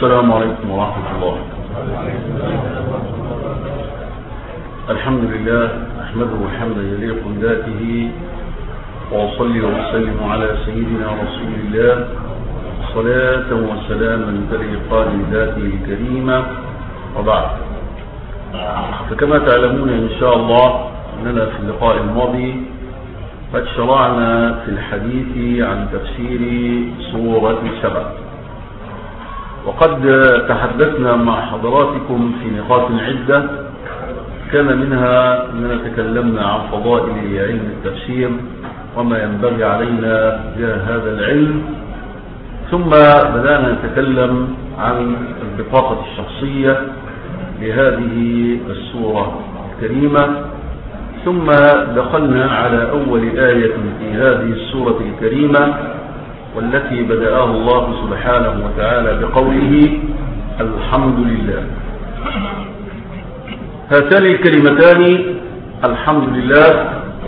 السلام عليكم ورحمة الله. الحمد لله أحمده حمدا يليق بذاته، وأصلي وأسلم على سيدنا رسول الله صلاة وسلاما تليقان بذاته الكريمة، وبعد. فكما تعلمون إن شاء الله أننا في اللقاء الماضي قد شرعنا في الحديث عن تفسير سورة سبأ، وقد تحدثنا مع حضراتكم في نقاط عدة، كان منها أننا تكلمنا عن فضائل علم التفسير وما ينبغي علينا بهذا العلم، ثم بدأنا نتكلم عن البطاقة الشخصية لهذه السورة الكريمة، ثم دخلنا على أول آية في هذه السورة الكريمة، والتي بدأها الله سبحانه وتعالى بقوله الحمد لله. هاتان الكلمتان الحمد لله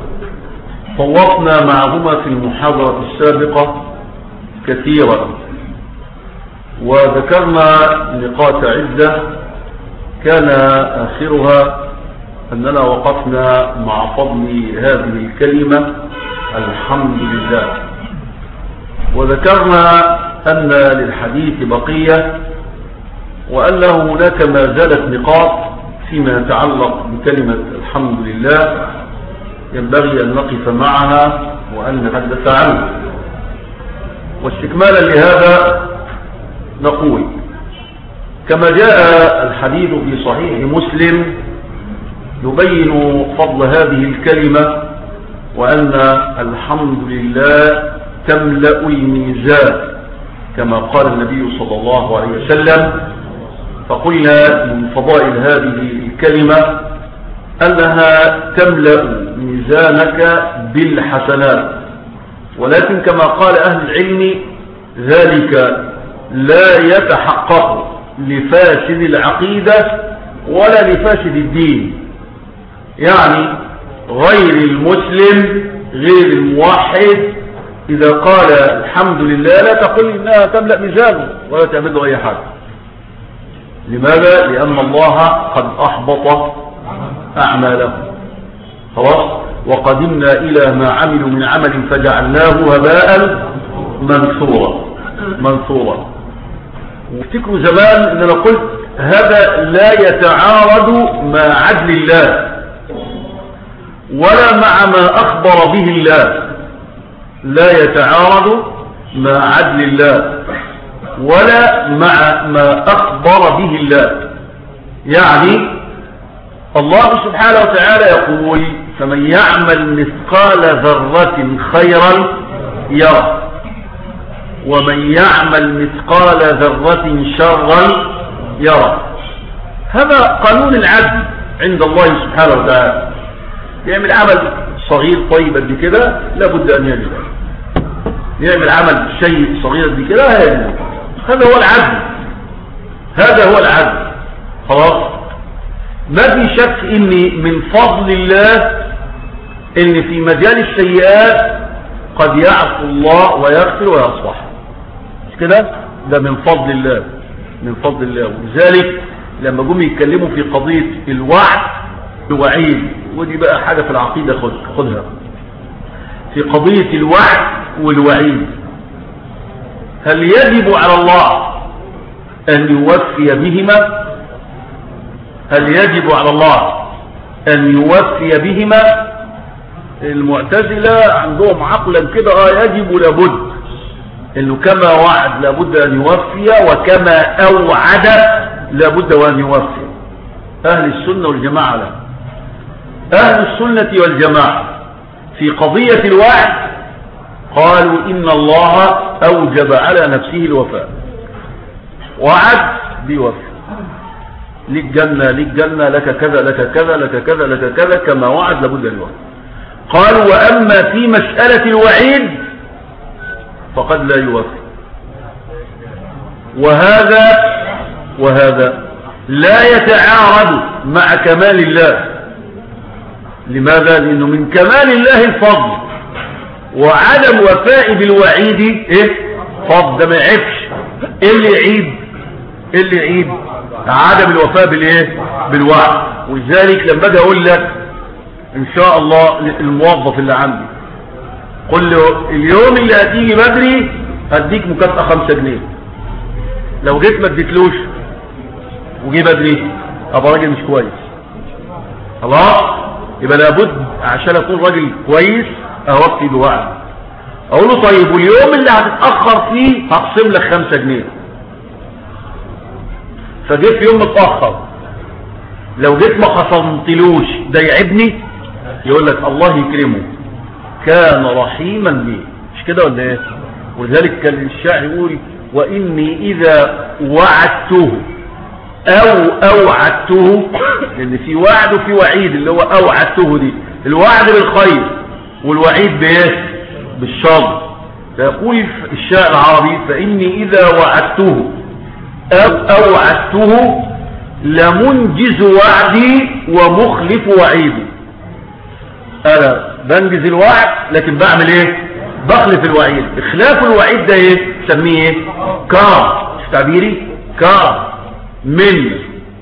طوفنا معهما في المحاضرة السابقة كثيرا، وذكرنا نقاط عدة، كان آخرها أننا وقفنا مع فضل هذه الكلمة الحمد لله، وذكرنا أن للحديث بقية، وأن هناك ما زالت نقاط فيما يتعلق بكلمة الحمد لله ينبغي أن نقف معها وأن نتحدث عنها. واستكمالا لهذا نقول كما جاء الحديث في صحيح مسلم يبين فضل هذه الكلمة، وأن الحمد لله تملأ الميزان كما قال النبي صلى الله عليه وسلم. فقلنا من فضائل هذه الكلمة أنها تملأ ميزانك بالحسنات، ولكن كما قال أهل العلم ذلك لا يتحقق لفاسد العقيدة ولا لفاسد الدين، يعني غير المسلم غير الموحد إذا قال الحمد لله لا تقل إنها تملأ ميزانه ولا تعمل له أي حاجة. لماذا؟ لأن الله قد أحبط أعماله، خلاص، وقدمنا إلى ما عملوا من عمل فجعلناه هباء منثورا. وافتكروا زمان أننا قلت هذا لا يتعارض مع عدل الله ولا مع ما أخبر به الله، لا يتعارض مع عدل الله ولا مع ما أخبر به الله. يعني الله سبحانه وتعالى يقول فمن يعمل مثقال ذرة خيرا يره، ومن يعمل مثقال ذرة شرا يره. هذا قانون العدل عند الله سبحانه وتعالى. يعمل عمل صغير طيب قد كده لابد أن يجب، يعمل عمل شيء صغير قد كده هيجب. هذا هو العدل، هذا هو العدل، خلاص. ما في شك ان من فضل الله ان في مجال السيئات قد يعفو الله ويغفر ويصفح، مش كده؟ ده من فضل الله، من فضل الله. ولذلك لما جم يتكلموا في قضية الوعد والوعيد، ودي بقى حاجة في العقيدة خدها، في قضية الوعد والوعيد، هل يجب على الله أن يوفي بهما؟ هل يجب على الله أن يوفي بهما؟ المعتزلة عندهم عقلا كده يجب لابد، إنه كما وعد لابد أن يوفي، وكما أوعد لابد وأن يوفي. أهل السنة والجماعة لا، أهل السنة والجماعة في قضية الوعد قالوا إن الله أوجب على نفسه الوفاء، وعد بيوفي، لك جنة لك جنة، لك كذا لك كذا لك كذا لك كذا، كما وعد لابد الوفاء. قالوا وأما في مسألة الوعيد فقد لا يوفي. وهذا لا يتعارض مع كمال الله. لماذا؟ لأنه من كمال الله الفضل، وعدم وفاء بالوعيد فضل، ده ما يعيبش. ايه اللي يعيب؟ ايه اللي يعيد؟ عدم الوفاء بالايه؟ بالوعد. ولذلك لما اجي اقول لك ان شاء الله الموظف اللي عندي قل له اليوم اللي هتيجي بدري هديك مكافأة 5 جنيه، لو جيت ما اديتلوش وجي بدري ابقى راجل مش كويس. خلاص، يبقى لابد عشان اكون راجل كويس اوفي بوعد. اقول له طيب واليوم اللي هتتاخر فيه هقسم لك 5 جنيه. فجيت في يوم متاخر، لو جيت ما خصمتلوش ده يعبني؟ يقول لك الله يكرمه كان رحيما بي، مش كده ولا ايه؟ ولذلك كان الشاعر يقول واني اذا وعدته او اوعدته، لان في وعد وفي وعيد. اللي هو اوعدته دي الوعد بالخير والوعيد بايه؟ بالشر. فيقول الشاعر العربي فاني اذا وعدته او اوعدته لمنجز وعدي ومخلف وعيدي. انا بنجز الوعد لكن بعمل ايه؟ بخلف الوعيد. اخلاف الوعيد ده ايه؟ سميه ايه؟ كرم. مش تعبيري؟ كرم، من،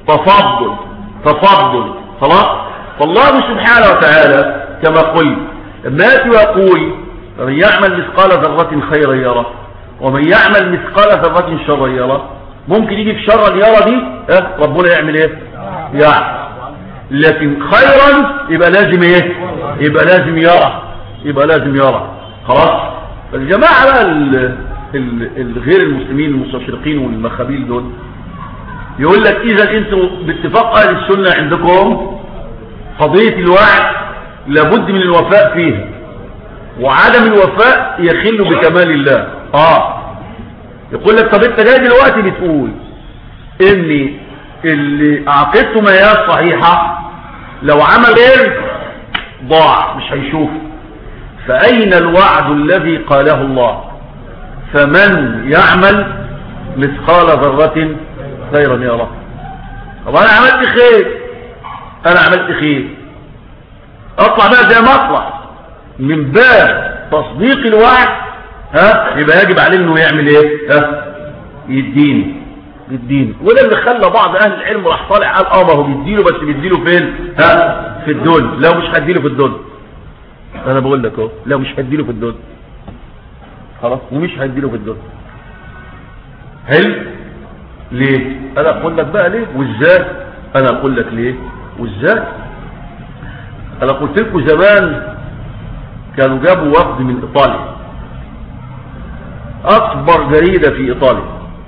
تفضل. خلاص. فالله سبحانه وتعالى كما قلت لما ياتي ويقول فمن يعمل مثقال ذرة خيرا يره ومن يعمل مثقال ذرة شرا يره، ممكن يجي في شر اليرى دي ربنا يعمل ايه؟ يعني لكن خيرا يبقى لازم ايه؟ يبقى لازم يرى. خلاص. فالجماعة بقى الغير المسلمين المستشرقين والمخابيل دول يقول لك اذا انتوا باتفاق اهل السنة عندكم قضية الوعد لابد من الوفاء فيها، وعدم الوفاء يخل بكمال الله. يقول لك طب انت جاي دلوقتي بتقول ان اللي عقيدته ما هي صحيحة لو عمل غير ضاع مش هيشوف. فأين الوعد الذي قاله الله فمن يعمل مثقال ذرة خيرا يره؟ طب انا عملت خير اطلع بقى زي ما اطلع من باب تصديق الوعد يبقى يجب عليه انه يعمل ايه؟ يديني. وده اللي خلى بعض اهل العلم راح طالع قال ما هو بيديله، بس بيديله فين؟ في الدول. لو مش هديله في الدول، انا بقول لك اهو لو مش هديله في الدول خلاص، ومش هديله في الدول. حلو. ليه؟ انا اقول لك بقى ليه وازاي. انا اقول لك ليه وازاي. انا قلت لكم زمان كانوا جابوا وفد من ايطاليا، اكبر جريدة في ايطاليا،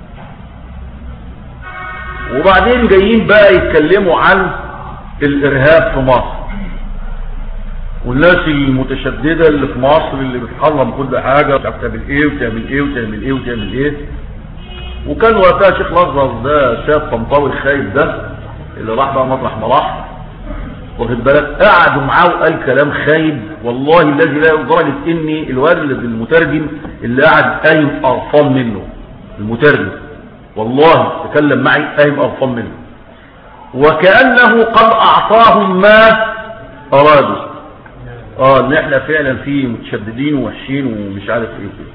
وبعدين جايين بقى يتكلموا عن الارهاب في مصر والناس المتشددة اللي في مصر اللي بتحرم كل حاجة، مش عارف تعمل ايه وتعمل ايه وتعمل ايه وتعمل ايه. وكان وقتها شيخ الازهر ده شاب طنطاوي الخايب ده اللي راح بقى مطرح ما راح، واخد بالك، قعدوا معاه وقال كلام خايب والله الذي لا، لدرجه اني الولد المترجم اللي قعد قايم قرفان منه، المترجم والله تكلم معي قايم قرفان منه، وكانه قد اعطاهم ما ارادوا. ان احنا فعلا في متشددين ووحشين ومش عارف ايه كده.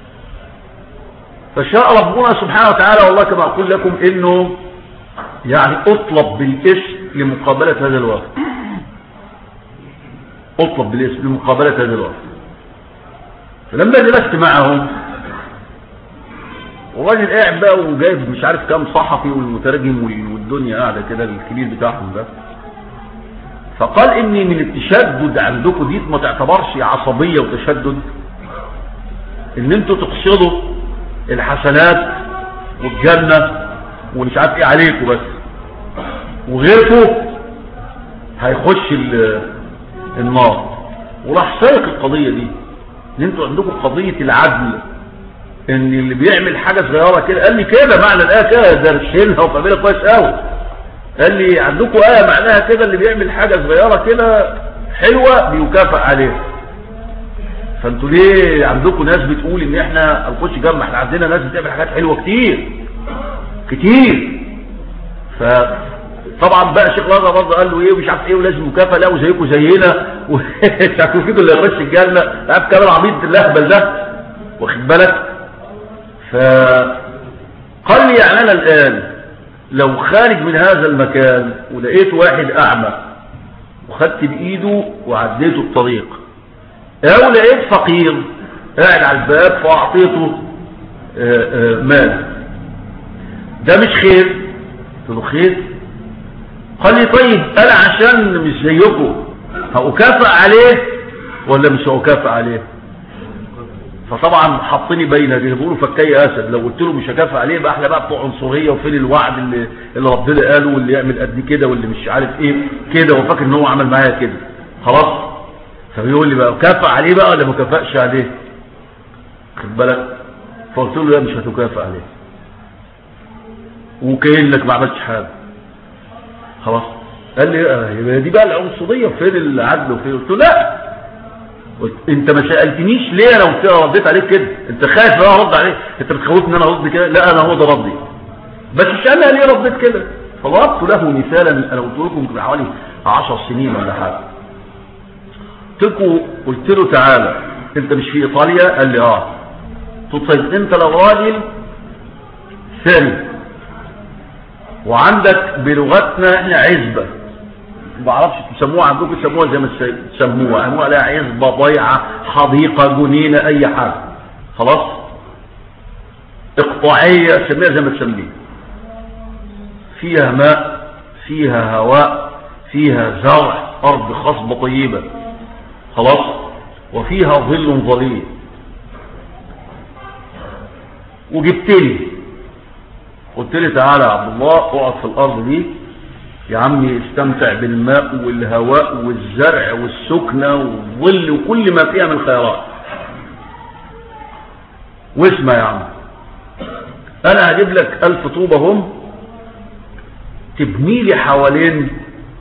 فشاء ربنا سبحانه وتعالى والله كما اقول لكم انه يعني اطلب بالاسم لمقابلة هذا الوفد، اطلب بالاسم لمقابلة هذا الوفد. فلما جلست معهم والراجل قاعد بقى وجايب مش عارف كام صحفي والمترجم والدنيا قاعدة كده الكبير بتاعهم ده، فقال اني من التشدد عندكم دي ما تعتبرش عصبية وتشدد، ان انتوا تقصدوا الحسنات والجنة ومش عارف ايه عليكم بس، وغيركم هيخش النار. وراح سايق القضية دي ان انتوا عندكم قضية العدل، ان اللي بيعمل حاجة صغيرة كده، قال لي كده معنى الآية كده درشينها وفعملها كويس قوي، قال لي عندكم آية معناها كده اللي بيعمل حاجة صغيرة كده حلوة بيكافئ عليها. فانتوا ليه عندكم ناس بتقول ان احنا هنخش جنة؟ احنا عندنا ناس بتعمل حاجات حلوة كتير. فطبعا بقى شيخ الازهر برضه قال له ايه ومش عارف ايه ولازم مكافأة، لا وزيكم زينا وشافوا فيكم اللي يخش الجنة، عارف كلام العبيط اللهبل ده، واخد بالك. فقال لي يعني انا الان لو خارج من هذا المكان ولقيت واحد أعمى وخدت بإيده وعديته الطريق، أو لقيت فقير قاعد على الباب فأعطيته مال، ده مش خير؟ قلت له خير. قال لي طيب أنا عشان مش زيكم هأكافئ عليه ولا مش هأكافئ عليه؟ فطبعا حطني بين يديه، بيقولوا فكي اسد، لو قلت له مش هكافئ عليه يبقى احنا بقى بتوع عنصريه، وفين الوعد اللي ربنا قاله، واللي يعمل قد كده واللي مش عارف ايه كده، وفاكر ان هو عمل معايا كده خلاص. فبيقول لي بقى كافئ عليه بقى ولا ما كافئش عليه؟ خد بالك. فقلت له لا مش هتكافئ عليه، وكأنك ما عملتش حاجه خلاص. قال لي دي بقى العنصريه، فين العدل وفين؟ قلت له لا، انت ما سالتنيش ليه انا قلت رديت عليك كده؟ انت خايف ان انا ارد عليك؟ انت بتخوفني ان انا ارد كده؟ لا انا هو ده ردي، بس مش انا ليه رديت كده. فضربت له مثالا انا قلت لكم من حوالي 10 سنين ولا حاجه. قلت له تعالى انت مش في ايطاليا؟ قال لي اه. قلت طيب انت لو راجل ثاني وعندك بلغتنا احنا عزبه، ما اعرفش تسموها عندكم، تسموها زي ما تسموها، انواع لها عزبه، ضيعه، حديقه، جنينه، اي حاجه خلاص، اقطاعيه، سميها زي ما تسميها، فيها ماء، فيها هواء، فيها زرع، ارض خصبه طيبه خلاص، وفيها ظل ظليل، وجبتني قلت لي تعالى يا عبد الله اقعد في الارض دي يا عمي، استمتع بالماء والهواء والزرع والسكنة والظل وكل ما فيها من خيرات، واسمع يا عم انا هجيب لك 1000 طوبة هم تبني لي حوالين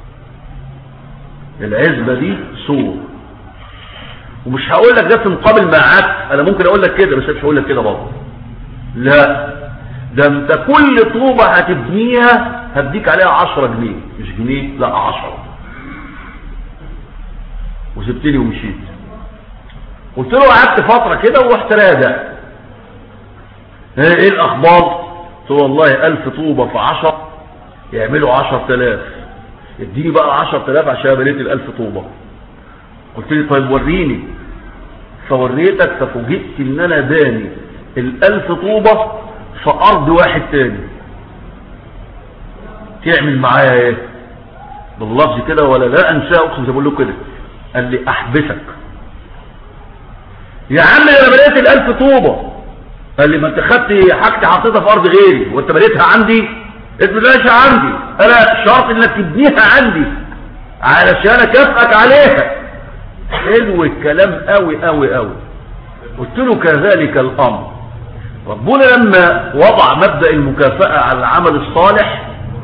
العزبة دي سور، ومش هقول لك ده في مقابل معاك، انا ممكن اقول لك كده بس مش هقول لك كده برضه، لا ده انت كل طوبة هتبنيها هديك عليها 10 جنيه، مش جنيه لا 10. وسبتني ومشيت. قلت له قعدت فترة كده ورحت راجع، ايه الاخبار؟ قلت له والله 1000 طوبة في 10 يعملوا 10000، اديني بقى 10000 عشان بنيت 1000 طوبة. قلت لي طيب وريني، فوريتك، ففوجئت ان انا باني 1000 طوبة في ارض واحد تاني. تعمل معايا ايه باللفظ كده ولا لا انساه، اقسم زي بقول له كده، قال لي احبسك يا عم انا بنيت 1000 طوبة. قال لي ما انت خدت حاجتي حطيتها في ارض غيري وانت بنيتها عندي؟ قلت له ماشي عندي، انا شرط انك تبنيها عندي علشان اكافئك عليها. حلو الكلام قوي قوي قوي. قلت له كذلك الامر، ربنا لما وضع مبدأ المكافأة على العمل الصالح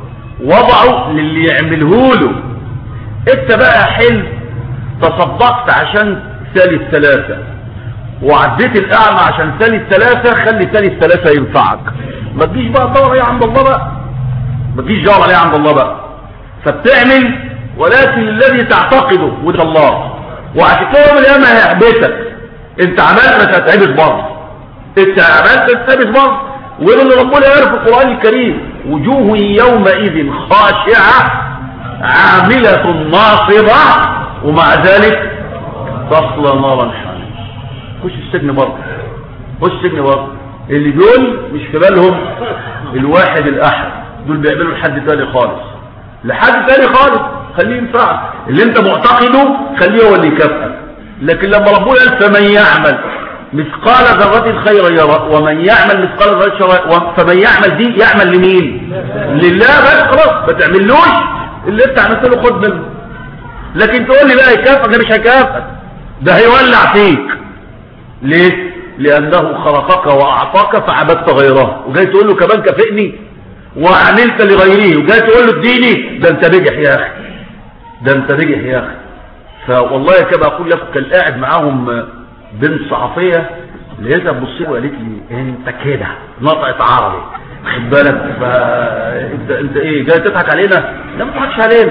وضعه للي يعمله له. انت بقى حلم تصدقت عشان ثالث 3 وعديت الاعمى عشان ثالث 3، خلي ثالث 3 ينفعك، ما تجيش بقى تدور عليه عند الله بقى، ما تجيش تدور عليه عند الله بقى. فبتعمل ولكن الذي تعتقده وده الله، وعشان كده يوم القيامة هيحبسك. انت عملت مش هتحبس برضه، انت عملت تحبس برضه. ويقول اللي ربنا يعرف في القرآن الكريم وجوه يومئذ خاشعة عاملة ناصبة ومع ذلك تصلى نارا حامية. خش السجن برضه، خش السجن برضه. اللي دول مش في بالهم الواحد الأحد، دول بيعملوا لحد تاني خالص، لحد تاني خالص خليه ينفعك. اللي انت معتقده خليه هو اللي يكافئك. لكن لما ربنا قال فمن يعمل مثقال ذرة خيرا يرى ومن يعمل مثقال ذرة شرا، فمن يعمل دي يعمل لمين؟ لله بس، خلاص ما تعملوش اللي انت عملت له خد منه. لكن تقول لي بقى يكافئك، ده مش هيكافئك، ده هيولع فيك. ليه؟ لأنه خلقك وأعطاك فعبدت غيره، وجاي تقول له كمان كافئني وعملت لغيره، وجاي تقول له اديني، ده انت بجح يا اخي، ده انت بجح يا اخي. فوالله كما اقول لك كان قاعد معاهم بنت صحفيه لقيتها تبص لي وقالت لي انت كده نطقت عربي، خد بالك، انت ايه جاي تضحك علينا؟ لا ما تضحكش علينا،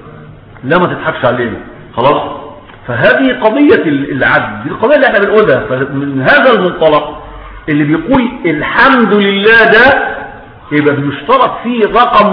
لا ما تضحكش علينا خلاص. فهذه قضيه العدل، دي القضيه اللي احنا بنقولها. فمن هذا المنطلق اللي بيقول الحمد لله ده يبقى بيشترط فيه رقم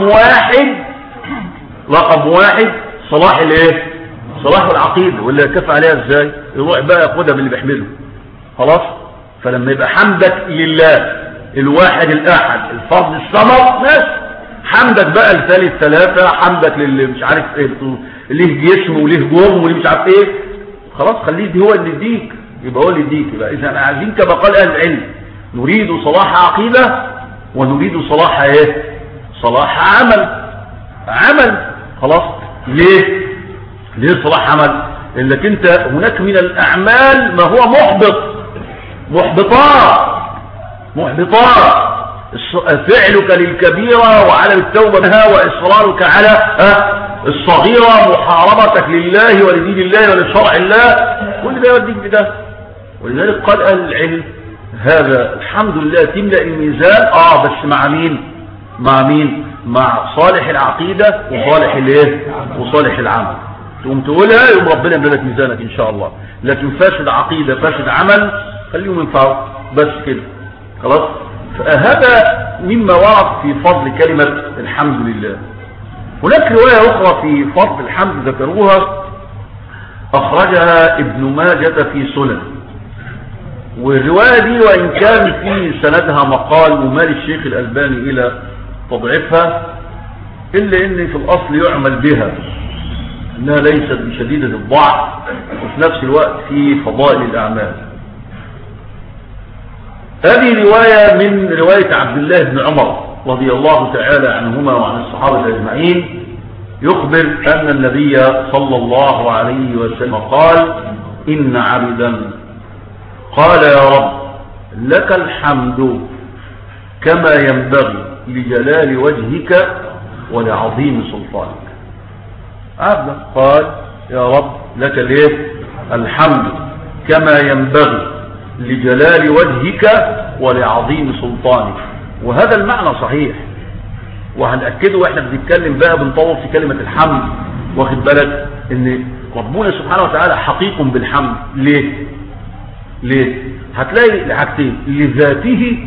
واحد صلاح الايه؟ صلاح العقيدة. واللي يكفى عليها ازاي؟ يروح بقى ياخدها باللي بيحمله خلاص. فلما يبقى حمدك لله الواحد الاحد الفرد الصمد بس، حمدك بقى الثالث ثلاثة، حمدك للي مش عارف ايه، ليه جسم وليه جرم وليه مش عارف ايه، خلاص خليه دي هو اللي يديك، يبقى هو اللي يديك. يبقى اذا احنا عايزين كما قال اهل العلم نريد صلاح عقيدة ونريد صلاح ايه؟ صلاح عمل خلاص. ليه صلاح عمل؟ لانك انت هناك من الاعمال ما هو محبطات فعلك للكبيرة وعلى التوبة منها وإصرارك على الصغيرة، محاربتك لله ولدين الله ولشرع الله، كل ده يوديك بده. ولذلك قال أهل العلم هذا الحمد لله تملأ الميزان بس مع مين؟ مع صالح العقيدة وصالح العمل. تقوم تقولها يوم ربنا يملأ لك ميزانك إن شاء الله. لكن فاسد عقيدة فاسد عمل خليهم ينفعوا بس كده خلاص. فهذا مما ورد في فضل كلمة الحمد لله. هناك رواية أخرى في فضل الحمد ذكروها أخرجها ابن ماجة في سنن، والرواية دي وإن كان في سندها مقال ومال الشيخ الألباني إلى تضعيفها، إلا إن في الأصل يعمل بها، إنها ليست بشديدة الضعف وفي نفس الوقت في فضائل الأعمال. هذه رواية من رواية عبد الله بن عمر رضي الله تعالى عنهما وعن الصحابة أجمعين، يخبر أن النبي صلى الله عليه وسلم قال: إن عبدا قال يا رب لك الحمد كما ينبغي لجلال وجهك ولعظيم سلطانك. عبدا قال يا رب لك الحمد كما ينبغي لجلال وجهك ولعظيم سلطانك. وهذا المعنى صحيح، وهنأكده واحنا بنتكلم بقى بنطور في كلمة الحمد. واخد بالك ان ربنا سبحانه وتعالى حقيق بالحمد. ليه هتلاقي لحاجتين: لذاته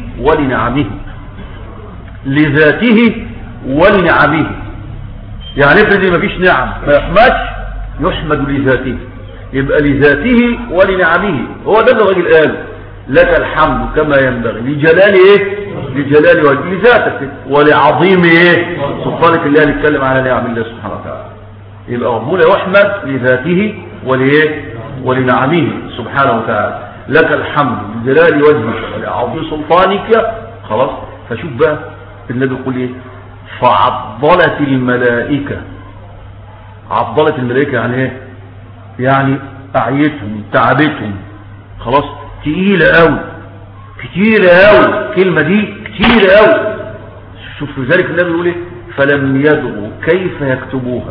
ولنعمه. يعني افرض ما فيش نعم ما يحمدش، يحمد لذاته، يبقى لذاته ولنعمه. هو ده الراجل قال لك الحمد كما ينبغي لجلال وجه لذاتك ولعظيم سلطانك. اللي هنتكلم على نعم الله سبحانه وتعالى. يبقى ربنا يحمد لذاته ولنعمه سبحانه وتعالى. لك الحمد لجلال وجهك ولعظيم سلطانك. خلاص. فشوف بقى النبي يقول فعضلت الملائكة. عضلت الملائكة يعني ايه؟ يعني اعيتهم تعبتهم خلاص، تقيلة قوي كتيرة قوي. الكلمة دي كتيرة قوي. شوف لذلك النبي يقول فلم يدروا كيف يكتبوها.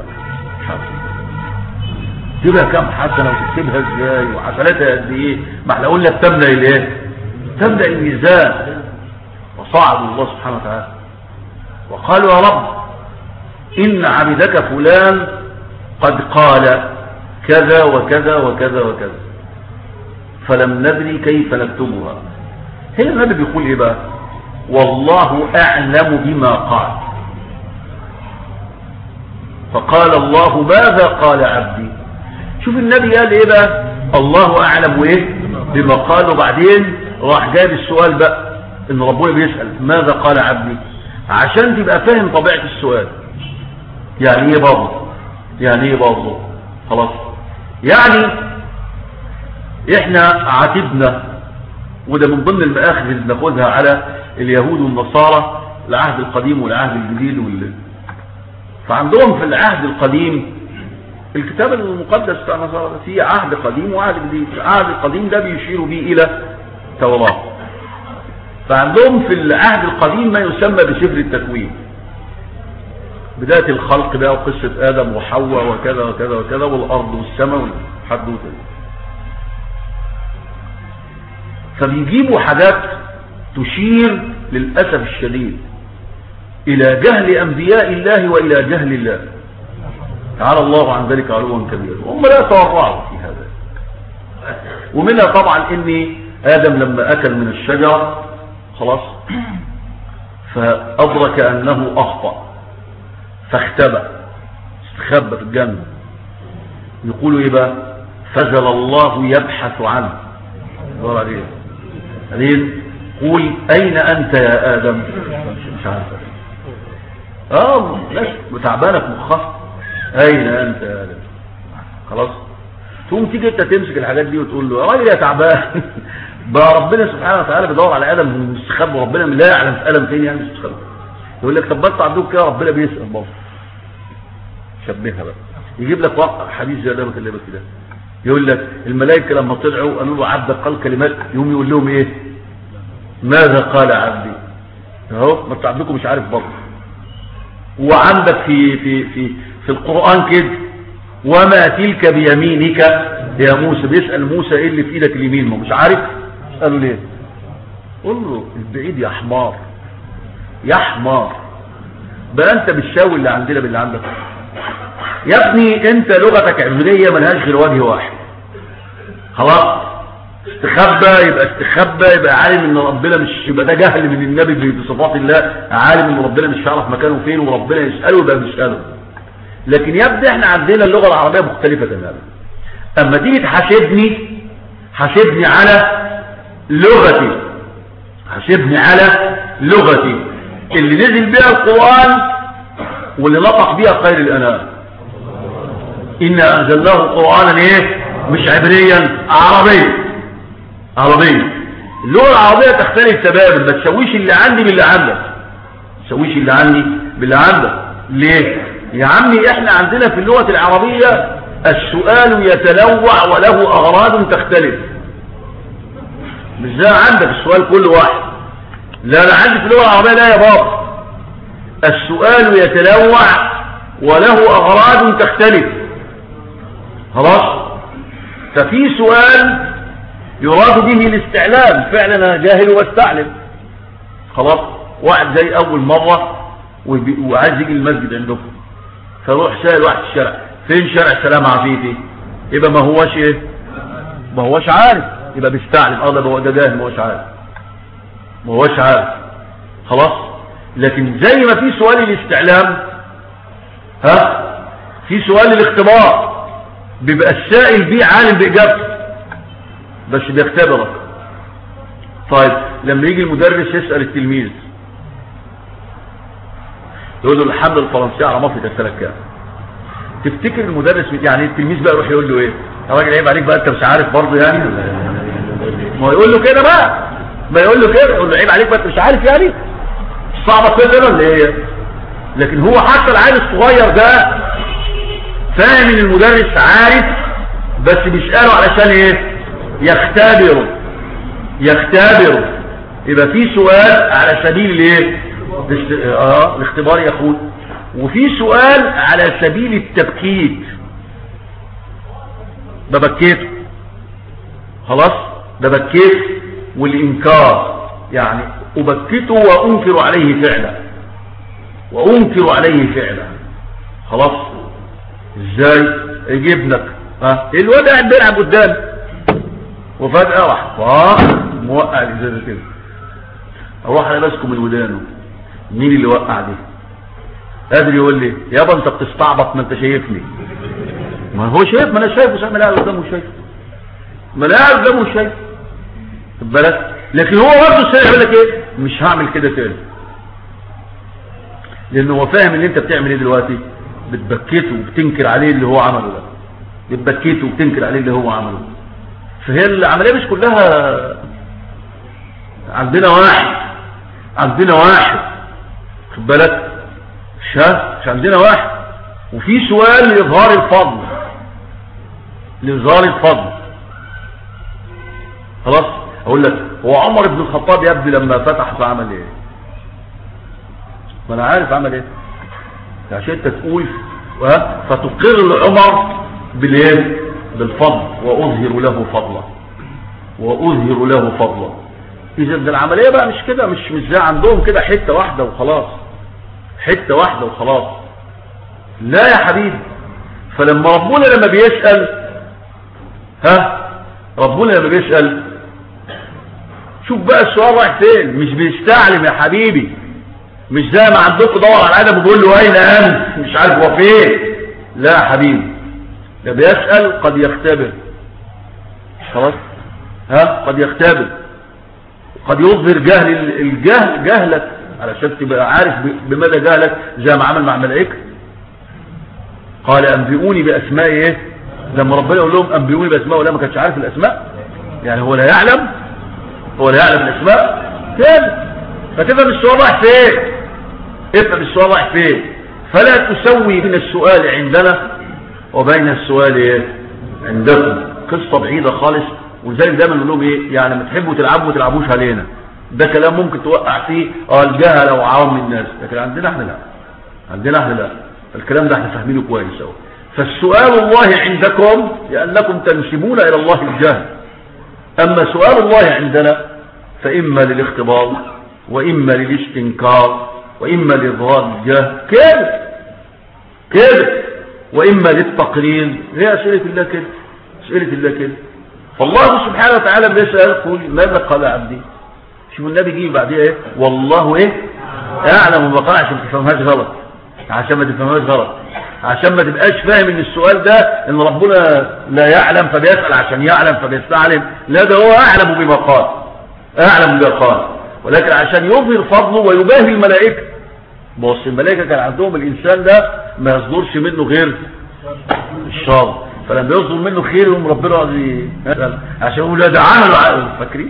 تبقى كم حسنة وتكتبها ازاي وحسناتها قد ايه؟ ما احنا قلنا تملأ الميزان. وصعدوا الله سبحانه وتعالى وقالوا يا رب إن عبدك فلان قد قال كذا وكذا وكذا وكذا فلم ندري كيف نكتبها. هنا النبي بيقول ايه بقى؟ والله اعلم بما قال. فقال الله ماذا قال عبدي. شوف النبي قال ايه بقى؟ الله اعلم بما قال. وبعدين راح جاب السؤال بقى ان ربنا بيسأل ماذا قال عبدي، عشان تبقى فاهم طبيعة السؤال. يعني ايه برضه خلاص. يعني احنا عاتبنا، وده من ضمن المآخذ اللي بناخدها على اليهود والنصارى، العهد القديم والعهد الجديد فعندهم في العهد القديم الكتاب المقدس بتاع النصارى فيه عهد قديم وعهد جديد. العهد القديم ده بيشير به الى التوراة. فعندهم في العهد القديم ما يسمى بسفر التكوين، بداية الخلق بقى وقصة آدم وحواء وكذا وكذا وكذا والأرض والسماء والحدوثة. فبيجيبوا حاجات تشير للأسف الشديد إلى جهل أنبياء الله وإلى جهل الله تعالى الله عن ذلك علوا كبيرا، وهم لا يتورعوا في هذا. ومنها طبعا إن آدم لما أكل من الشجرة خلاص فأدرك أنه أخطأ فاختبأ، استخبى في الجنة. يقولوا إيه بقى؟ فزل الله يبحث عنه، دور عليه قول أين أنت يا آدم؟ مش عارف. ناس تعبانة في مخها، أين أنت يا آدم؟ خلاص تقوم تيجي انت تمسك الحاجات دي وتقول له يا راجل يا تعبان بقى ربنا سبحانه وتعالى بيدور على ادم مستخبي، وربنا لا يعلم في ادم فين يعني مستخبي. يقول لك طب بس عندك كده ربنا بيسال برضه، شبهها بقى يجيب لك واقع حديث زي ده بكلمك كده، يقول لك الملائكه لما طلعوا قالوا له عبدك قال كلمات، يقوم يقول لهم ايه؟ ماذا قال عبدي؟ اهو ما انت عندكم مش عارف برضه. وعندك في القران كده وما تلك بيمينك يا موسى، بيسأل موسى ايه اللي في ايدك اليمين، ما مش عارف. قالوا ليه؟ قول له البعيد يا حمار يا حمار، بقى انت بالشاوي اللي عندنا باللي عندك يا ابني. انت لغتك عبرية ملهاش غير وجه واحد، خلاص استخبى يبقى استخبى، يبقى عالم ان ربنا مش، يبقى ده جهل من النبي بصفات الله، عالم ان ربنا مش هيعرف مكانه فين وربنا يسأله يبقى بيسأله. لكن يبدأ احنا عندنا اللغة العربية مختلفة تماما. اما تيجي حاسبني على لغتي، حاسبني على لغتي اللي نزل بها القرآن واللي نطق بها خير الانام. إنا أنزلناه قرآنا ايه؟ مش عبريا، عربيا. اللغة العربية تختلف تماما، ما تسويش اللي عندي باللي عندك، تسويش اللي عندي باللي عندك. ليه؟ يا عمي احنا عندنا في اللغة العربية السؤال يتنوع وله أغراض تختلف، مش زي عندك السؤال كل واحد. لا انا عندي في اللغة العربية لا يا بابا، السؤال يتنوع وله أغراض تختلف. خلاص؟ ففي سؤال يراد به الاستعلام، فعلا انا جاهل واستعلم، خلاص. واحد زي اول مرة وعايز يجي المسجد عندكم، فروح سائل واحد في الشارع فين شارع السلام عفيفي، يبقى ما هوش ايه؟ ما هوش عارف، يبقى بيستعلم. ده جاهل، ما هوش عارف، خلاص. لكن زي ما في سؤال الاستعلام في سؤال الاختبار، بيبقى السائل بيه عالم باجابته بس بيختبرك. طيب لما يجي المدرس يسأل التلميذ يقول له الحملة الفرنسية على مصر كانت سنة كام؟ تفتكر المدرس يعني التلميذ بقى يروح يقول له ايه؟ يا راجل عيب عليك بقى، انت مش عارف برضه يعني؟ ما يقول له كده بقى، ما يقول له كده، يقول له عيب عليك بقى انت مش عارف يعني؟ صعبة كده ولا ايه؟ لكن هو حتى العيل الصغير ده فاهم ان المدرس عارف، بس بيسأله علشان ايه؟ يختبره. يبقى في سؤال على سبيل الايه؟ الاختبار يا اخوي، وفي سؤال على سبيل التبكيت، ببكيته، خلاص، ببكيت والانكار، يعني ابكته وانكر عليه فعلا، خلاص. ازاي؟ يجي ابنك الواد قاعد بيلعب قدامي وفجأة راح موقع الازازة كده، اروح انا ماسكه من ودانه، مين اللي وقع دي؟ قادر يقول لي يابا انت بتستعبط، ما انت شايفني. ما هو شايف، ما انا شايفه، ما انا قاعد قدامه شايف، ما انا قاعد قدامه شايف، خد بالك. لكن هو برضه السنة يقول لك ايه؟ مش هعمل كده تاني، لانه هو فاهم ان انت بتعمل ايه دلوقتي، بتبكيته وبتنكر عليه اللي هو عمله ده، بتبكيته وبتنكر عليه اللي هو عمله. فهي العمليه مش كلها عندنا واحد، خد بالك، مش عندنا واحد. وفي سؤال لإظهار الفضل، خلاص. اقول لك هو عمر بن الخطاب يا ابني لما فتح فعمل ايه؟ ما انا عارف عمل ايه، عشان انت تقول فتقر لعمر بالايه؟ بالفضل، واظهر له فضلا. اذا ده العمليه بقى مش كده، مش زي عندهم كده حته واحده وخلاص، لا يا حبيبي. فلما ربنا لما بيسأل شوف بقى السؤال رايح فين، مش بيستعلم يا حبيبي، مش زي ما عندكم دور على ادم وبيقول له اين انت مش عارف هو فين. لا يا حبيبي، ده بيسأل قد يختبر. خلاص، قد يختبر، قد يظهر جهلك علشان تبقى عارف بمدى جهلك، زي ما عمل مع الملائكه. قال انبئوني باسماء ايه؟ لما ربنا يقول لهم انبئوني باسماء، ولا ما كانش عارف الاسماء؟ يعني هو لا يعلم، الاسماء كده. فتفهم السؤال رايح فين، افهم السؤال رايح فين. فلا تسوي بين السؤال عندنا وبين السؤال ايه عندكم. قصه بعيده خالص. ولذلك دايما نقول لهم ايه، يعني ما تحبوا تلعبوا ما تلعبوش علينا. ده كلام ممكن توقع فيه الجهل او عوام الناس، لكن عندنا احنا لا. الكلام ده احنا فاهمينه كويس اهو. فالسؤال الله عندكم لانكم تنسبون الى الله الجهل، اما سؤال الله عندنا فاما للاختبار واما للاستنكار واما لاظهار الجهل كده واما للتقرير. هي اسئله الله كده. فالله سبحانه وتعالى بيسأل قل ماذا قال عبدي. شوفوا النبي جه بعديها ايه، والله ايه اعلم ما قال، عشان ما تفهمهاش غلط، عشان ما تبقاش فاهم ان السؤال ده ان ربنا لا يعلم فبيسأل عشان يعلم فبيستعلم. لا، ده هو اعلم بما قال، ولكن عشان يظهر فضله ويباهي الملائكه. بص، الملائكه كان عندهم الانسان ده ما يصدرش منه غير الشر، فلما يصدر منه خير يوم ربنا عشان يقول لا ده عملوا.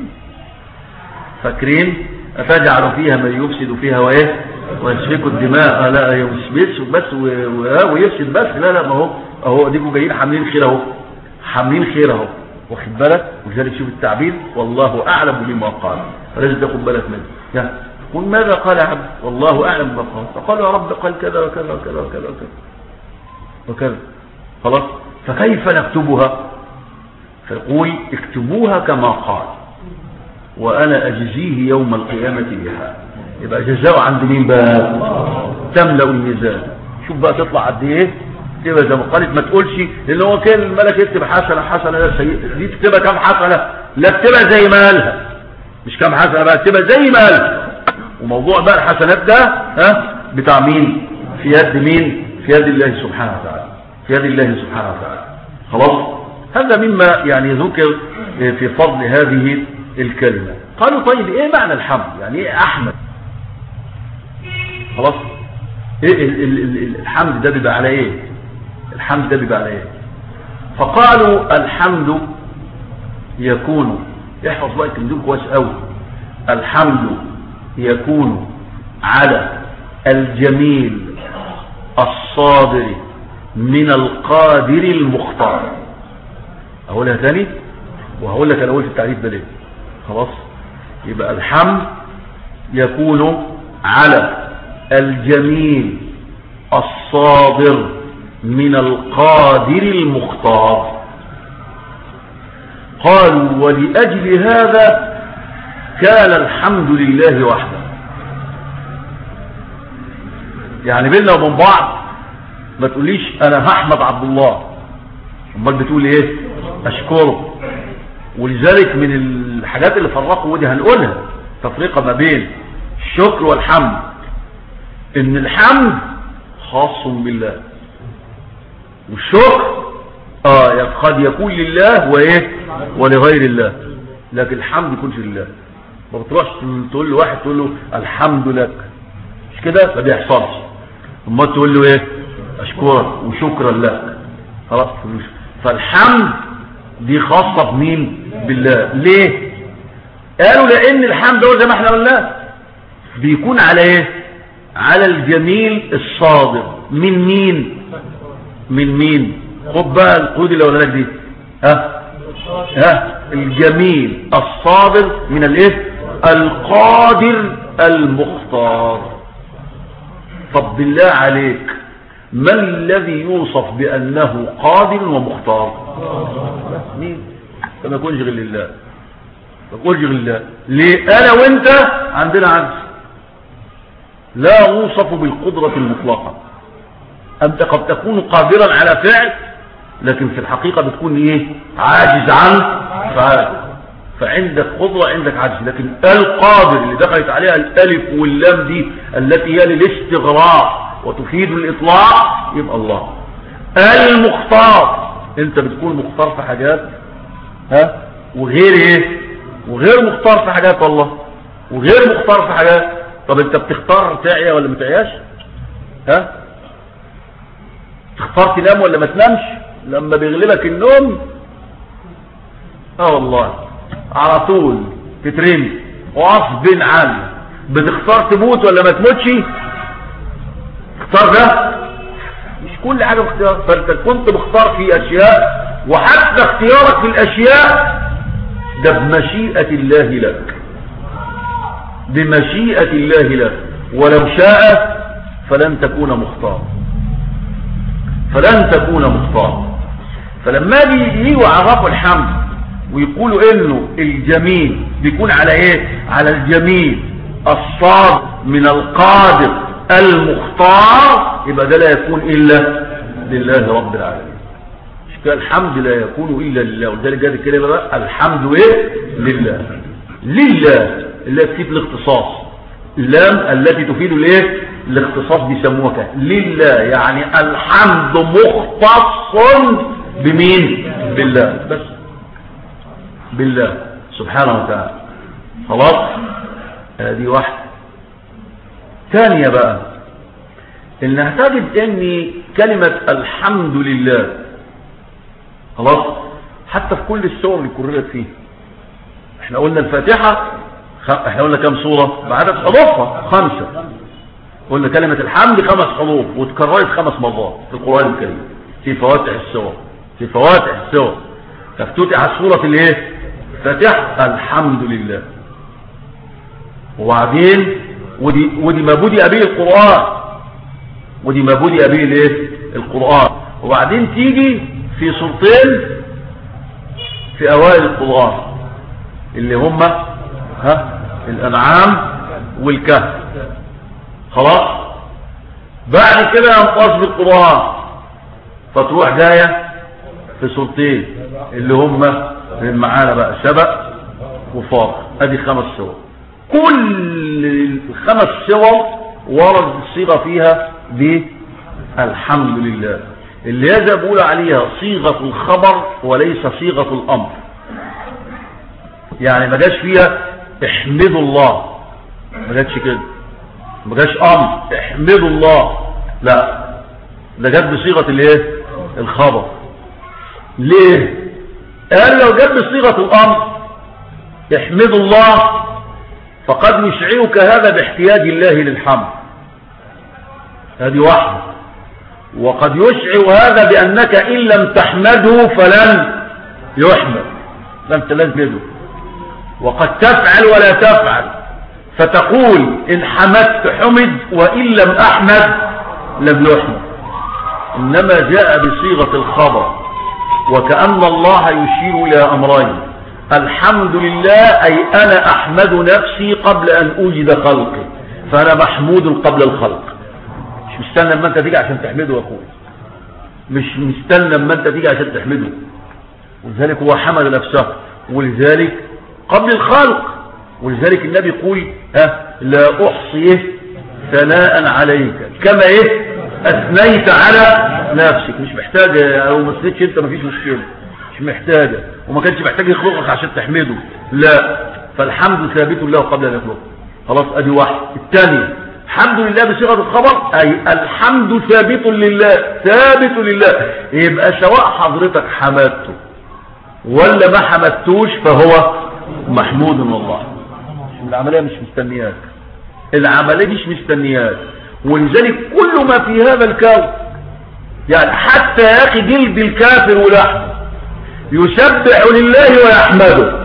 فاكرين فتجعل فيها من يفسد فيها وايه ويسفك الدماء. لا يسبس بس ويفسد بس. لا ما هو ديكوا جايين حاملين خير اهو، واخد بالك. ولذلك شوف التعبير والله اعلم بما قال، لازم تاخد بالك منه. قل ماذا قال عبد والله اعلم بما قال، فقال يا رب قال كذا وكذا وكذا وكذا وكذا. خلاص، فكيف نكتبها؟ فيقول اكتبوها كما قال وانا اجزيه يوم القيامة بها. يبقى جزاء عند مين بقى؟ تملأ الميزان. شوف بقى تطلع قد ايه. تبقى زي ما قالت ما تقولش لان هو كان الملك يكتب حسنه لا سيئه، دي تكتبها كام حسنه؟ لا اكتبها زي ما قالها، مش كام حسنه بقى، اكتبها زي ما قالها. وموضوع بقى الحسنات ده بتاع مين؟ في يد مين؟ في يد الله سبحانه وتعالى. خلاص، هذا مما يعني ذكر في فضل هذه الكلمة. قالوا طيب ايه معنى الحمد؟ يعني ايه احمد؟ خلاص، ايه الحمد ده بيبقى على ايه؟ فقالوا الحمد يكون، احفظ بقى الكلمتين كويس قوي، الحمد يكون على الجميل الصادر من القادر المختار. اقولها تاني وهقول لك انا قلت التعريف ده ليه. خلاص، يبقى الحمد يكون على الجميل الصادر من القادر المختار. قالوا ولأجل هذا كان الحمد لله وحده. يعني بيننا وبين بعض ما تقوليش انا هحمد عبد الله، امال بتقول ايه؟ اشكره. ولذلك من الحاجات اللي فرقوا ودي هنقولها تفرقه ما بين الشكر والحمد، ان الحمد خاص بالله والشكر قد يكون لله وايه ولغير الله، لكن الحمد يكونش لله. ما بتروحش تقول له واحد تقول له الحمد لك، مش كده؟ ما بيحصلش. اما تقول له ايه؟ اشكرك وشكرا لك. خلاص، فالحمد دي خاصه بمين؟ بالله. ليه؟ قالوا لان الحمد هو زي ما احنا قلنا بيكون على ايه؟ على الجميل الصادر من مين؟ خد بقى القود اللي قلنا لك دي. الجميل الصادر من الايه؟ القادر المختار. طب بالله عليك من الذي يوصف بأنه قادر ومختار؟ مين؟ فما يكونش غير لله. ليه؟ أنا وانت عندنا عجز، لا نوصف بالقدرة المطلقة. أنت قد تكون قادرا على فعل لكن في الحقيقة بتكون ايه؟ عاجز عن فعل. فعندك قدرة عندك عجز. لكن القادر اللي دخلت عليها الالف واللام دي التي هي للاستغراق وتفيد الاطلاق يبقى الله. المختار انت بتكون مختار في حاجات وغير ايه، وغير مختار في حاجات والله، وغير مختار في حاجات. طب انت بتختار تعيا ولا ما تعياش؟ تختار تنام ولا ما تنامش لما بيغلبك النوم؟ والله على طول تترمي وغصب عنك. بتختار تموت ولا ما تموتش؟ اختار ده، مش كل حاجة باختيار. فانت كنت مختار في اشياء، وحتى اختيارك في الاشياء ده بمشيئة الله لك، بمشيئة الله لك. ولو شاء فلن تكون مختار، فلن تكون مختار. فلما يجوا عرفوا الحمد ويقولوا انه الجميل بيكون على ايه؟ على الجميل الصاد من القادر المختار، يبقى ده لا يكون الا لله رب العالمين. مش كده الحمد لا يكون الا لله. ولذلك جاءت الكلمه بقى الحمد ايه؟ لله. لله اللي تفيد الاختصاص، اللام التي تفيد الايه؟ الاختصاص بيسموها كده لله، يعني الحمد مختص بمين؟ بالله بس، بالله سبحانه وتعالى. خلاص هذه واحدة. ثانية بقى انها تجد ان كلمة الحمد لله خلاص حتى في كل السور اللي كررت فيه. احنا قلنا الفاتحة، احنا قلنا كم سورة بعدد حروفها؟ 5. قلنا كلمة الحمد 5 حروف وتكررت 5 مرات في القرآن الكريم في فواتح السور، في فواتح السور. فافتتح سورة الايه؟ فاتح الحمد لله. وبعدين ودي ما بدأ به القرآن، ودي ما بدأ به الايه؟ القرآن. وبعدين تيجي في سورتين في اوائل القرآن اللي هم الانعام والكهف. خلاص بعد كده ينقص بالقرآن فتروح جايه في سورتين اللي هم من معانا بقى سبأ وفاطر. ادي 5 سور. كل 5 سور ورد الصيغه فيها بالحمد لله، اللي يجب بقول عليها صيغه الخبر وليس صيغه الامر. يعني ما جاش فيها احمدوا الله، ما جاتش كده، ما جاش امر احمدوا الله، لا ده جت بصيغه الايه؟ الخبر. ليه؟ قال لو جت بصيغه الامر احمدوا الله فقد يشعرك هذا باحتياج الله للحمد، هذه واحده. وقد يشعر هذا بانك ان لم تحمده فلن يحمد، لم تلزمه. وقد تفعل ولا تفعل فتقول إن حمدت حمد وإن لم أحمد لم يحمد. إنما جاء بصيغة الخبر، وكأن الله يشير إلى أمرين: الحمد لله أي أنا أحمد نفسي قبل أن أوجد خلقي، فأنا محمود قبل الخلق. مش مستنى لما أنت تيجي عشان تحمده يا أخوي، مش مستنى لما أنت تيجي عشان تحمده. ولذلك هو حمد نفسه، ولذلك قبل الخلق. ولذلك النبي يقول لا أحصي ثناء عليك كما أثنيت على نفسك. مش محتاجة، أو ما أثنيتش أنت مفيش مشكلة، مش محتاجة. وما كانش محتاج يخلقك عشان تحمده، لا. فالحمد ثابت له قبل أن يخلقه. خلاص أدي واحد. الثاني الحمد لله بصيغة الخبر أي الحمد ثابت لله، ثابت لله. يبقى سواء حضرتك حمدته ولا ما حمدتوش فهو محمود والله. العملية مش مستنياك، العملية مش مستنياك. ولذلك كل ما في هذا الكون، يعني حتى يا أخي جلد الكافر ولحمه يسبح لله ويحمده،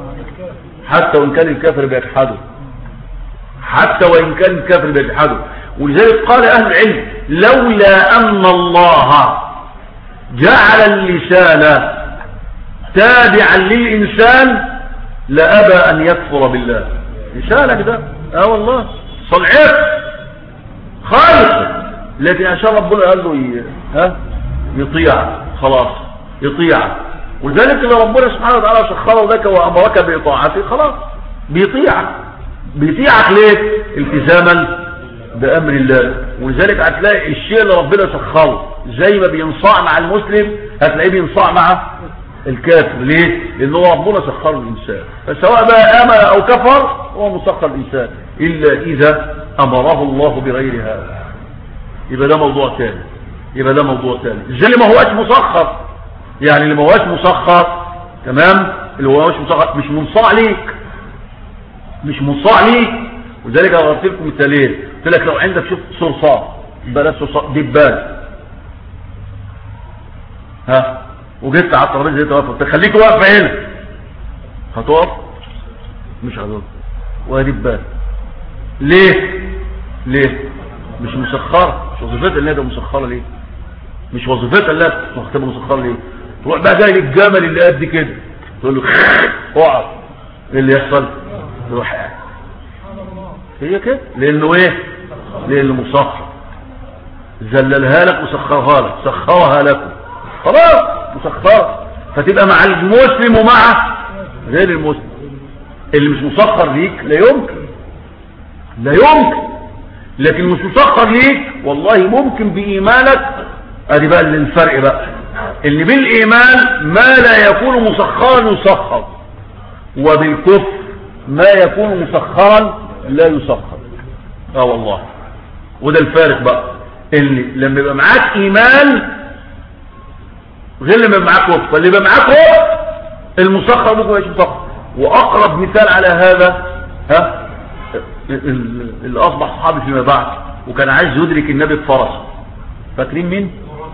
حتى وإن كان الكافر بيجحده، حتى وإن كان الكافر بيجحده. ولذلك قال أهل العلم: لولا أن الله جعل اللسان تابعا للإنسان لأبى أن يكفر بالله. لسانك ده والله صنعت خالص، لكن عشان ربنا قال له يطيع، خلاص يطيع. ولذلك إذا ربنا سبحانه وتعالى سخر لك وأمرك بإطاعته خلاص بيطيعك ليه؟ التزاما بأمر الله. ولذلك هتلاقي الشيء اللي ربنا سخره زي ما بينصاع مع المسلم هتلاقيه بينصاع مع الكافر. ليه؟ لأنه ربنا سخر الإنسان، فسواء بقى آمن أو كفر هو مسخر الإنسان إلا إذا أمره الله بغير هذا، يبقى ده موضوع ثاني. زي اللي ما هواش مسخر، يعني اللي ما هواش مسخر تمام، اللي هو مش مسخر مش منصاع ليك. وذلك انا قلت لكم مثالين، قلت لك لو عندك شوف صرصار، بلاش صرصار، دبان، ها، وجيت على الترابيزه دي توقف، تخليك واقفه هنا، هتقف؟ مش هتقف. ودبان ليه؟ مش مسخره، مش وظيفتها اللي هي مسخره. ليه مش وظيفتها اللي هي مسخره؟ ليه؟ تروح بقى جاي للجمل اللي قد كده تقول له اقعد، ايه اللي يحصل؟ تروح قاعد. هي كده، لانه ايه؟ لانه مسخر، ذللها لك وسخرها لك، سخرها لكم، خلاص مسخره. فتبقى مع المسلم ومع غير المسلم. اللي مش مسخر ليك لا يمكن، لكن مش مسخر ليك والله ممكن بإيمانك. ادي بقى الفرق بقى، اللي بالايمان ما لا يكون مسخرا يسخر، وبالكفر ما يكون مسخرا لا يسخر. والله، وده الفارق بقى، اللي لما يبقى معاك ايمان غير لما يبقى معاك كفر. فاللي يبقى معاك كفر المسخر ممكن يبقى مسخر. واقرب مثال على هذا اللي اصبح صحابي فيما بعد وكان عايز يدرك النبي بفرس، فاكرين مين؟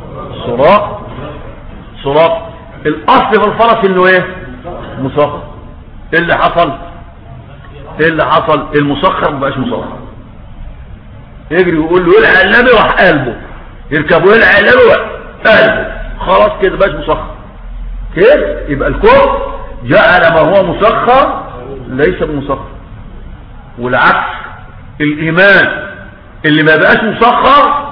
سراق. الاصل في الفرس انه ايه؟ مسخر. ايه اللي حصل؟ المسخر ما بقاش مسخر، يجري ويقول له يلعى النبي راح قلبه، يركبوا يلعى النبي قلبه، خلاص كده بقاش مسخر. كده يبقى الكفر جعل ما هو مسخر ليس بمسخر، والعكس الايمان اللي ما بقاش مسخر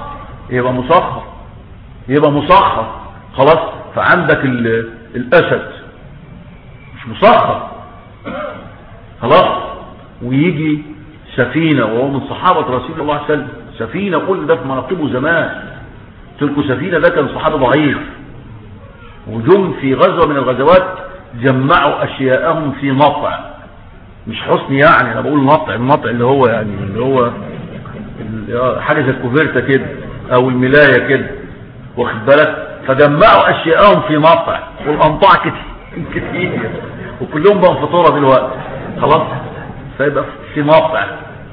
يبقى مسخر خلاص. فعندك الاسد مش مسخر خلاص، ويجي سفينة وهو من صحابة رسول الله عليه وسلم، سفينة كل ده في مناقبه زمان، تلك سفينة ده كان صحابة ضعيف، وجم في غزوة من الغزوات جمعوا أشياءهم في نطع، مش حسن يعني، أنا بقول نطع، النطع اللي هو يعني اللي هو حاجة زي الكوفرتة كده أو الملاية كده، واخد بالك؟ فجمعوا أشياءهم في نطع، والأنطاع كتير وكلهم بقوا فطورة دلوقتي خلاص، فيبقى في نطع.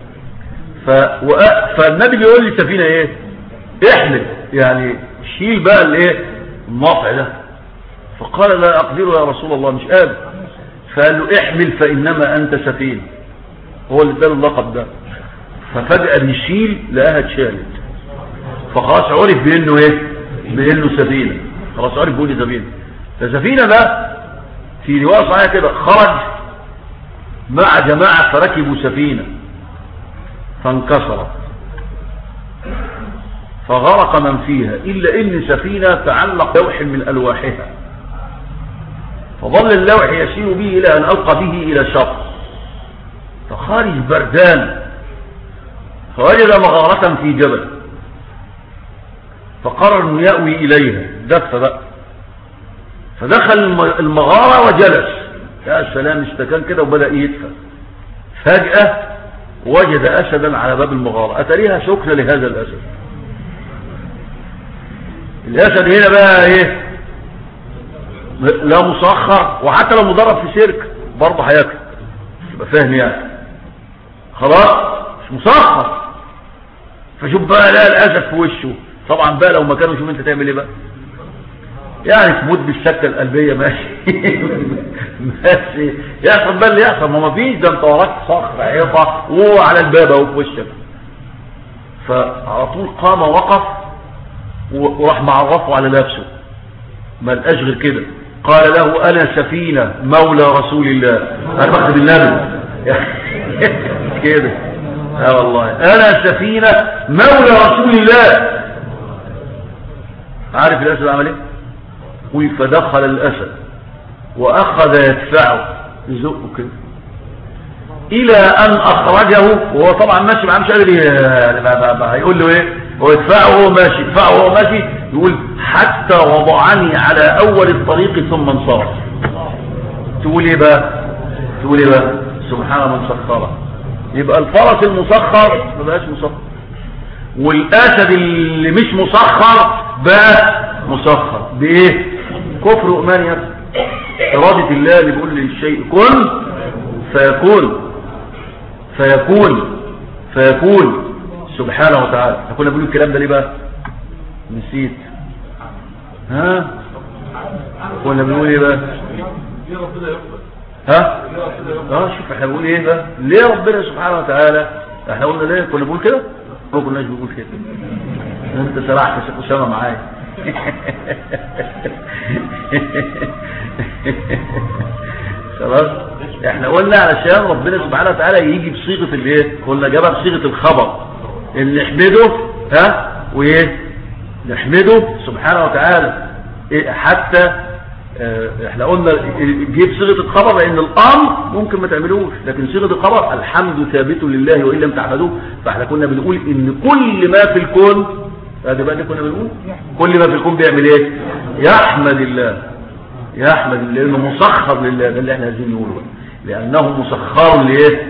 فالنبي بيقول لي سفينة ايه؟ احمل، يعني شيل بقى الايه؟ النطع ده. فقال لا اقدر يا رسول الله، مش قادر. فقال له احمل فانما انت سفينة، هو اللي اداله اللقب ده. ففجأة بيشيل لقاها اتشالت، فخلاص عرف بانه ايه؟ بانه سفينة، خلاص عرف بيقول لي سفينة. فسفينة ده في رواية صحيحة كده خرج مع جماعة فركبوا سفينة فانكسرت فغرق من فيها، إلا إن سفينة تعلق لوح من ألواحها، فظل اللوح يسير به إلى أن ألقى به إلى شط، فخارج بردان فوجد مغارة في جبل، فقرر أن يأوي إليها، دف بقى، فدخل المغارة وجلس، يا سلام، استكان كده وبدأ يدفع. فجأة وجد أسدا على باب المغارة، أتريها شكر لهذا الأسد. الأسد هنا بقى إيه؟ لا مسخر، وحتى لو مدرب في سيرك برضه هياكل، يبقى فاهم يعني، خلاص مش مسخر. فشوف بقى لا الأسد في وشه، طبعا بقى لو مكانه شوف أنت تعمل إيه بقى؟ يعني تموت بالسكتة القلبية، ماشي ماشي، يحصل بقى اللي يحصل، ما فيش، ده انت وراك صخر عيطة وعلى الباب اهو في وشك. فعلى طول قام ووقف وراح معرفه على نفسه، ما لقاش غير كده، قال له انا سفينة مولى رسول الله، انا بخدم النبي كده، والله انا سفينة مولى رسول الله. عارف الاسد عمل ايه؟ فدخل الأسد وأخذ يدفعه يزقه كده إلى أن أخرجه، وهو طبعا ماشي معاه مش قادر هيقول له إيه، هو يدفعه وهو ماشي، يدفعه وهو ماشي، يقول حتى وضعني على أول الطريق ثم انصرف. تقول إيه بقى؟ تقول إيه بقى؟ سبحان من سخره. يبقى الفرس المسخر ما بقاش مسخر، والأسد اللي مش مسخر بقى مسخر بإيه؟ كفر وإيمان يا ابني. إرادة الله اللي بيقول للشيء كن فيكون، فيكون سبحانه وتعالى. كنا بنقول الكلام ده ليه بقى؟ نسيت. ها؟ كنا بنقول ايه بقى؟ ها؟ شوف احنا بنقول ايه بقى؟ ليه ربنا سبحانه وتعالى؟ احنا قلنا ليه كنا بنقول كده؟ ما كناش بنقول كده. انت سرحت يا شيخ اسامه معايا. خلاص احنا قلنا علشان ربنا سبحانه وتعالى يجي بصيغه الايه؟ قلنا جابها بصيغه الخبر ان نحمده وايه؟ نحمده سبحانه وتعالى حتى احنا قلنا جيب صيغه الخبر لان الامر ممكن ما تعملوش، لكن صيغه الخبر الحمد ثابت لله وان لم تعبدوه. فاحنا كنا بنقول ان كل ما في الكون، هذا بقى كنا بنقول كل ما في الكون بيعمل ايه؟ يحمد الله، يحمد الله لانه مسخر لله. ده اللي احنا عايزين نقوله، لانه مسخر لايه؟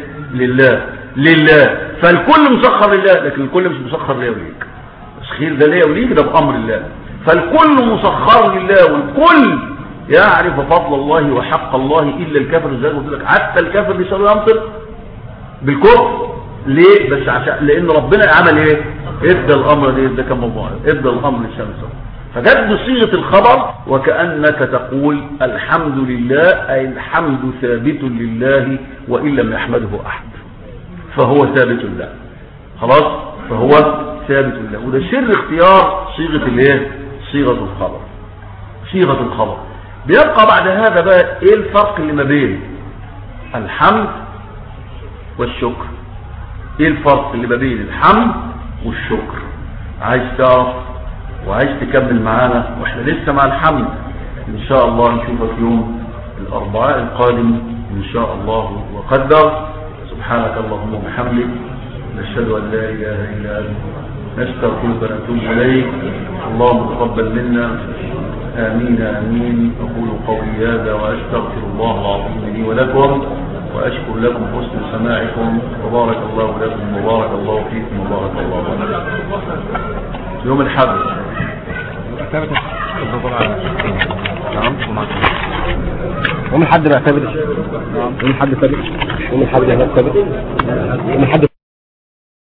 لله. فالكل مسخر لله، لكن الكل مش مسخر ليه وليك. تسخير ده ليه وليك ده بامر الله. فالكل مسخر لله، والكل يعرف فضل الله وحق الله الا الكافر. زي ما قلت لك حتى الكافر بيصير ينطق بالكفر. ليه؟ بس عشان لان ربنا عمل ايه؟ ادى الامر ده كان موضوع، ادى الامر للشمس. فجد بصيغه الخبر وكانك تقول الحمد لله، اي الحمد ثابت لله وان لم يحمده احد، فهو ثابت له. خلاص، فهو ثابت له. وده سر اختيار صيغه الايه؟ صيغه الخبر. صيغه الخبر. بيبقى بعد هذا بقى ايه الفرق اللي ما بين الحمد والشكر؟ ايه الفرق اللي ما بين الحمد والشكر؟ عايز تعرف وعايز تكمل معانا واحنا لسه مع الحمد ان شاء الله. نشوفك يوم الاربعاء القادم ان شاء الله وقدر. سبحانك اللهم وبحمدك، نشهد ان لا اله الا انت، نستغفرك ونتوب اليك. اللهم تقبل منا، امين امين. اقول قولي هذا واستغفر الله العظيم لي ولكم، واشكر لكم حسن سماعكم، وبارك الله لكم وبارك الله فيكم وبارك الله لكم. يوم الحد يوم الحد بقى ثابت. يوم الحد ثابت. يوم الحد ثابت. يوم الحد